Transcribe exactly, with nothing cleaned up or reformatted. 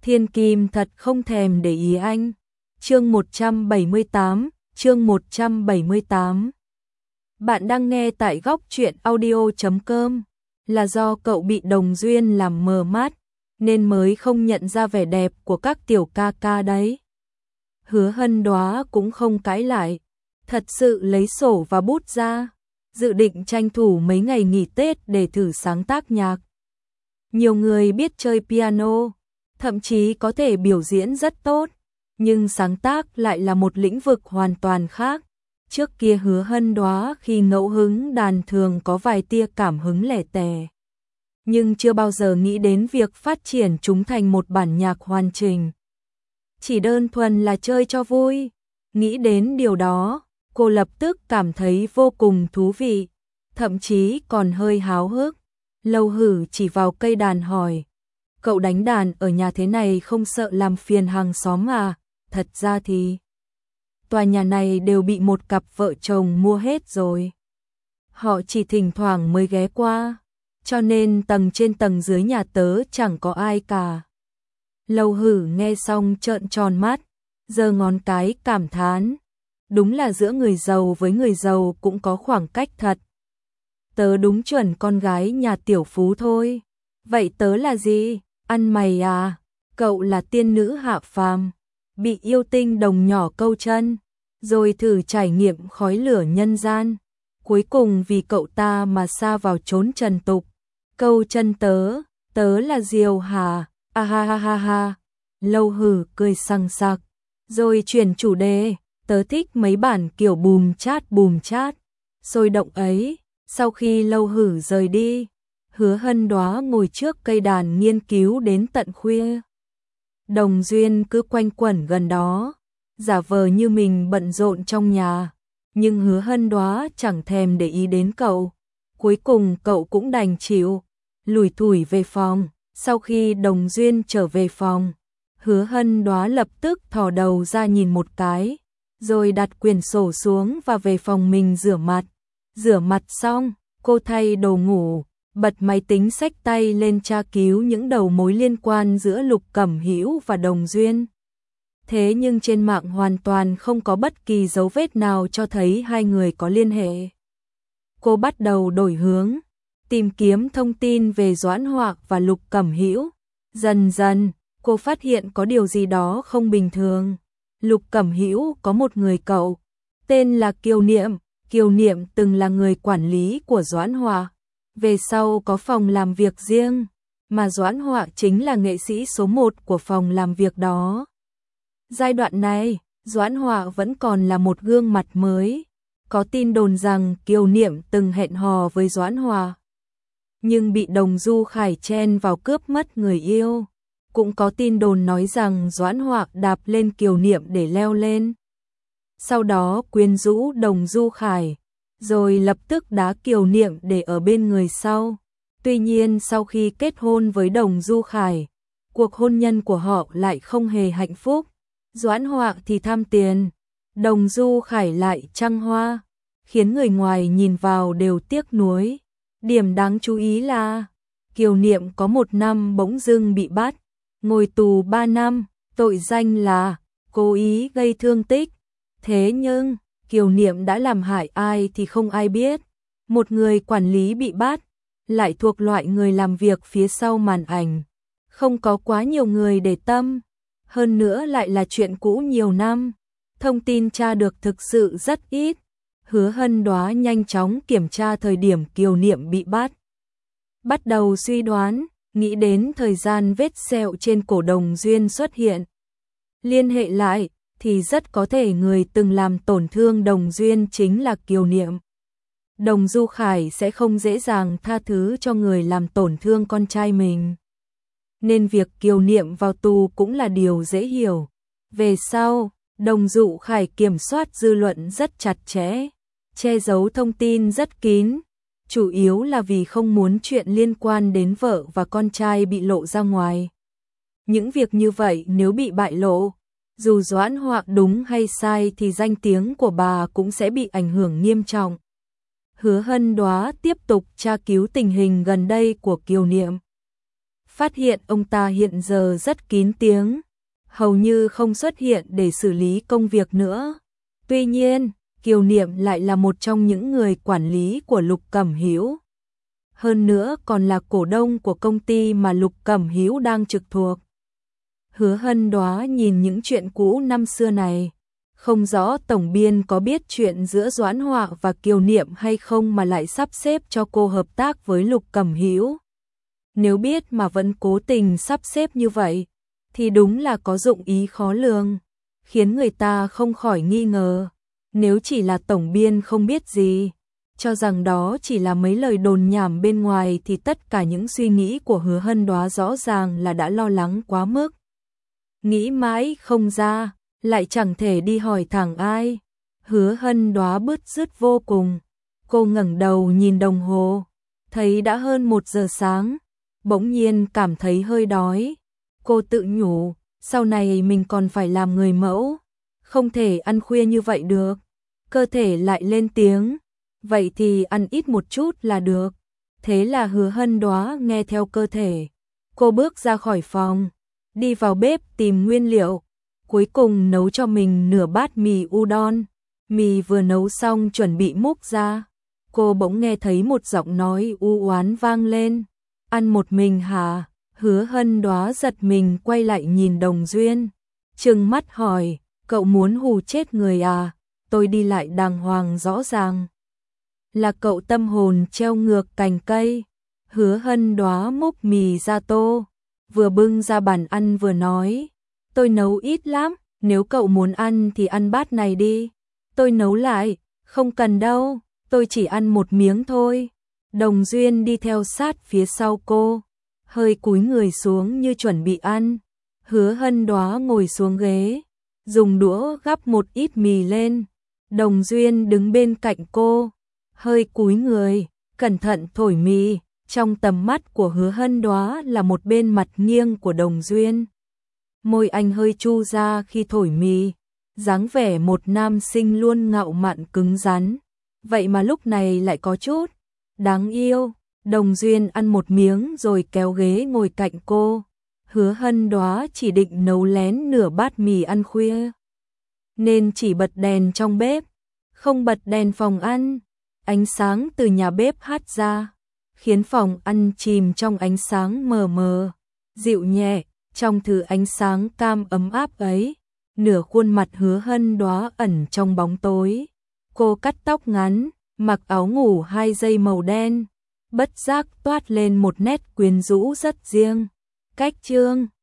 Thiên Kim thật không thèm để ý anh. Chương một trăm bảy mươi tám, chương một trăm bảy mươi tám. Bạn đang nghe tại góc truyện audio chấm com. Là do cậu bị Đồng Duyên làm mờ mắt, nên mới không nhận ra vẻ đẹp của các tiểu ca ca đấy. Hứa Hân Đóa cũng không cãi lại, thật sự lấy sổ và bút ra, dự định tranh thủ mấy ngày nghỉ Tết để thử sáng tác nhạc. Nhiều người biết chơi piano, thậm chí có thể biểu diễn rất tốt, nhưng sáng tác lại là một lĩnh vực hoàn toàn khác. Trước kia Hứa Hân Đóa khi ngẫu hứng đàn thường có vài tia cảm hứng lẻ tẻ, nhưng chưa bao giờ nghĩ đến việc phát triển chúng thành một bản nhạc hoàn chỉnh. Chỉ đơn thuần là chơi cho vui. Nghĩ đến điều đó, cô lập tức cảm thấy vô cùng thú vị, thậm chí còn hơi háo hức. Lâu Hử chỉ vào cây đàn hỏi, cậu đánh đàn ở nhà thế này không sợ làm phiền hàng xóm à? Thật ra thì tòa nhà này đều bị một cặp vợ chồng mua hết rồi. Họ chỉ thỉnh thoảng mới ghé qua, cho nên tầng trên tầng dưới nhà tớ chẳng có ai cả. Lâu Hử nghe xong trợn tròn mắt, giơ ngón cái cảm thán, đúng là giữa người giàu với người giàu cũng có khoảng cách thật. Tớ đúng chuẩn con gái nhà tiểu phú thôi. Vậy tớ là gì? Ăn mày à? Cậu là tiên nữ hạ phàm, bị yêu tinh đồng nhỏ câu chân, rồi thử trải nghiệm khói lửa nhân gian, cuối cùng vì cậu ta mà sa vào chốn trần tục. Câu chân tớ, tớ là Diều hả? À ha ha ha ha. Lâu Hử cười sằng sặc, rồi chuyển chủ đề, tớ thích mấy bản kiểu bùm chát bùm chát, sôi động ấy. Sau khi Lâu Hử rời đi, Hứa Hân Đóa ngồi trước cây đàn nghiên cứu đến tận khuya. Đồng Duyên cứ quanh quẩn gần đó, giả vờ như mình bận rộn trong nhà, nhưng Hứa Hân Đóa chẳng thèm để ý đến cậu. Cuối cùng cậu cũng đành chịu, lủi thủi về phòng. Sau khi Đồng Duyên trở về phòng, Hứa Hân Đóa lập tức thò đầu ra nhìn một cái, rồi đặt quyển sổ xuống và về phòng mình rửa mặt. Rửa mặt xong, cô thay đồ ngủ, bật máy tính xách tay lên tra cứu những đầu mối liên quan giữa Lục Cẩm Hữu và Đồng Duyên. Thế nhưng trên mạng hoàn toàn không có bất kỳ dấu vết nào cho thấy hai người có liên hệ. Cô bắt đầu đổi hướng, tìm kiếm thông tin về Doãn Hoạc và Lục Cẩm Hữu. Dần dần, cô phát hiện có điều gì đó không bình thường. Lục Cẩm Hữu có một người cậu, tên là Kiều Niệm. Kiều Niệm từng là người quản lý của Doãn Hoạc, về sau có phòng làm việc riêng, mà Doãn Hoạc chính là nghệ sĩ số một của phòng làm việc đó. Giai đoạn này, Doãn Hoạc vẫn còn là một gương mặt mới. Có tin đồn rằng Kiều Niệm từng hẹn hò với Doãn Hoạc, nhưng bị Đồng Du Khải chen vào cướp mất người yêu. Cũng có tin đồn nói rằng Doãn Hoạc đạp lên Kiều Niệm để leo lên, sau đó quyến rũ Đồng Du Khải, rồi lập tức đá Kiều Niệm để ở bên người sau. Tuy nhiên sau khi kết hôn với Đồng Du Khải, cuộc hôn nhân của họ lại không hề hạnh phúc. Doãn Hoạc thì tham tiền, Đồng Du Khải lại trăng hoa, khiến người ngoài nhìn vào đều tiếc nuối. Điểm đáng chú ý là Kiều Niệm có một năm bỗng dưng bị bắt, ngồi tù ba năm, tội danh là cố ý gây thương tích. Thế nhưng, Kiều Niệm đã làm hại ai thì không ai biết. Một người quản lý bị bắt, lại thuộc loại người làm việc phía sau màn ảnh. Không có quá nhiều người để tâm. Hơn nữa lại là chuyện cũ nhiều năm. Thông tin tra được thực sự rất ít. Hứa Hân Đóa nhanh chóng kiểm tra thời điểm Kiều Niệm bị bắt. Bắt đầu suy đoán, nghĩ đến thời gian vết sẹo trên cổ Đồng Duyên xuất hiện. Liên hệ lại, thì rất có thể người từng làm tổn thương Đồng Duyên chính là Kiều Niệm. Đồng Du Khải sẽ không dễ dàng tha thứ cho người làm tổn thương con trai mình, nên việc Kiều Niệm vào tù cũng là điều dễ hiểu. Về sau, Đồng Du Khải kiểm soát dư luận rất chặt chẽ, che giấu thông tin rất kín, chủ yếu là vì không muốn chuyện liên quan đến vợ và con trai bị lộ ra ngoài. Những việc như vậy nếu bị bại lộ, dù Doãn Hoạc đúng hay sai thì danh tiếng của bà cũng sẽ bị ảnh hưởng nghiêm trọng. Hứa Hân Đóa tiếp tục tra cứu tình hình gần đây của Kiều Niệm. phát hiện ông ta hiện giờ rất kín tiếng, hầu như không xuất hiện để xử lý công việc nữa. Tuy nhiên, Kiều Niệm lại là một trong những người quản lý của Lục Cẩm Hữu. Hơn nữa còn là cổ đông của công ty mà Lục Cẩm Hữu đang trực thuộc. Hứa Hân Đoá nhìn những chuyện cũ năm xưa này, không rõ tổng biên có biết chuyện giữa Doãn Họa và Kiều Niệm hay không mà lại sắp xếp cho cô hợp tác với Lục Cẩm Hữu. Nếu biết mà vẫn cố tình sắp xếp như vậy, thì đúng là có dụng ý khó lường, khiến người ta không khỏi nghi ngờ. Nếu chỉ là tổng biên không biết gì, cho rằng đó chỉ là mấy lời đồn nhảm bên ngoài thì tất cả những suy nghĩ của Hứa Hân Đoá rõ ràng là đã lo lắng quá mức. Nghĩ mãi không ra, lại chẳng thể đi hỏi thẳng ai. Hứa Hân Đoá bứt rứt vô cùng. Cô ngẩng đầu nhìn đồng hồ, thấy đã hơn một giờ sáng, bỗng nhiên cảm thấy hơi đói. Cô tự nhủ, sau này mình còn phải làm người mẫu, không thể ăn khuya như vậy được. Cơ thể lại lên tiếng, vậy thì ăn ít một chút là được. Thế là Hứa Hân Đoá nghe theo cơ thể. Cô bước ra khỏi phòng, đi vào bếp tìm nguyên liệu, cuối cùng nấu cho mình nửa bát mì udon. Mì vừa nấu xong chuẩn bị múc ra, cô bỗng nghe thấy một giọng nói u oán vang lên. Ăn một mình hả? Hứa Hân Đoá giật mình quay lại nhìn Đồng Duyên, trừng mắt hỏi, cậu muốn hù chết người à? Tôi đi lại đàng hoàng rõ ràng là cậu tâm hồn treo ngược cành cây. Hứa Hân Đoá múc mì ra tô, vừa bưng ra bàn ăn vừa nói, tôi nấu ít lắm, nếu cậu muốn ăn thì ăn bát này đi, tôi nấu lại. Không cần đâu, tôi chỉ ăn một miếng thôi. Đồng Duyên đi theo sát phía sau cô, hơi cúi người xuống như chuẩn bị ăn. Hứa Hân Đoá ngồi xuống ghế, dùng đũa gắp một ít mì lên. Đồng Duyên đứng bên cạnh cô, hơi cúi người, cẩn thận thổi mì. Trong tầm mắt của Hứa Hân Đoá là một bên mặt nghiêng của Đồng Duyên. Môi anh hơi chu ra khi thổi mì, dáng vẻ một nam sinh luôn ngạo mạn cứng rắn. Vậy mà lúc này lại có chút đáng yêu. Đồng Duyên ăn một miếng rồi kéo ghế ngồi cạnh cô. Hứa Hân Đoá chỉ định nấu lén nửa bát mì ăn khuya, nên chỉ bật đèn trong bếp, không bật đèn phòng ăn. Ánh sáng từ nhà bếp hắt ra, khiến phòng ăn chìm trong ánh sáng mờ mờ, dịu nhẹ. Trong thứ ánh sáng cam ấm áp ấy, nửa khuôn mặt Hứa Hân Đoá ẩn trong bóng tối. Cô cắt tóc ngắn, mặc áo ngủ hai dây màu đen, bất giác toát lên một nét quyến rũ rất riêng. Cách chương